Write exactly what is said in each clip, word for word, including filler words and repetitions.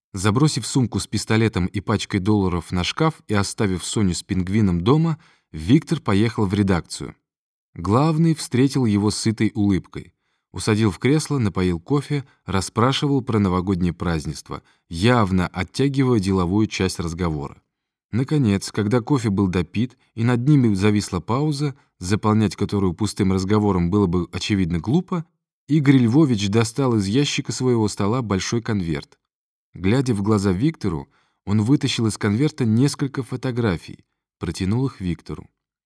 Забросив сумку с пистолетом и пачкой долларов на шкаф и оставив Соню с пингвином дома, Виктор поехал в редакцию. Главный встретил его сытой улыбкой. Усадил в кресло, напоил кофе, расспрашивал про новогоднее празднество, явно оттягивая деловую часть разговора. Наконец, когда кофе был допит и над ними зависла пауза, заполнять которую пустым разговором было бы очевидно глупо, Игорь Львович достал из ящика своего стола большой конверт. Глядя в глаза Виктору, он вытащил из конверта несколько фотографий, протянул их Виктору.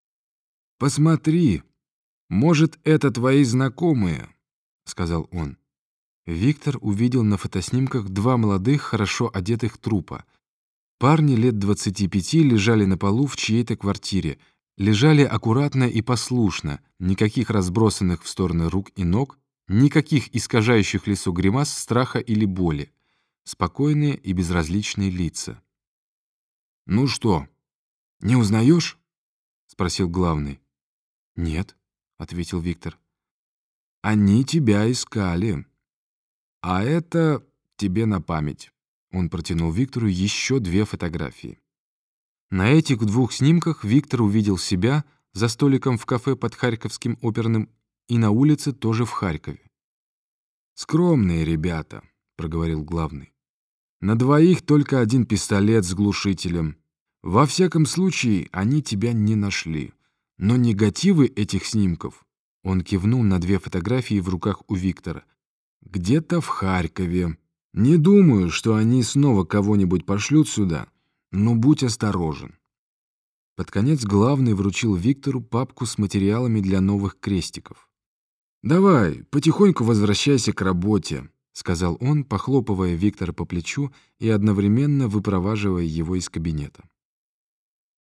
«Посмотри, может, это твои знакомые», — сказал он. Виктор увидел на фотоснимках два молодых, хорошо одетых трупа. Парни лет двадцати пяти лежали на полу в чьей-то квартире, лежали аккуратно и послушно, никаких разбросанных в стороны рук и ног, никаких искажающих лицо гримас страха или боли. Спокойные и безразличные лица. «Ну что, не узнаешь?» — спросил главный. «Нет», — ответил Виктор. «Они тебя искали. А это тебе на память». Он протянул Виктору еще две фотографии. На этих двух снимках Виктор увидел себя за столиком в кафе под Харьковским оперным и на улице тоже в Харькове. «Скромные ребята», — проговорил главный. «На двоих только один пистолет с глушителем. Во всяком случае, они тебя не нашли. Но негативы этих снимков...» Он кивнул на две фотографии в руках у Виктора. «Где-то в Харькове. Не думаю, что они снова кого-нибудь пошлют сюда, но будь осторожен». Под конец главный вручил Виктору папку с материалами для новых крестиков. «Давай, потихоньку возвращайся к работе», — сказал он, похлопывая Виктора по плечу и одновременно выпроваживая его из кабинета.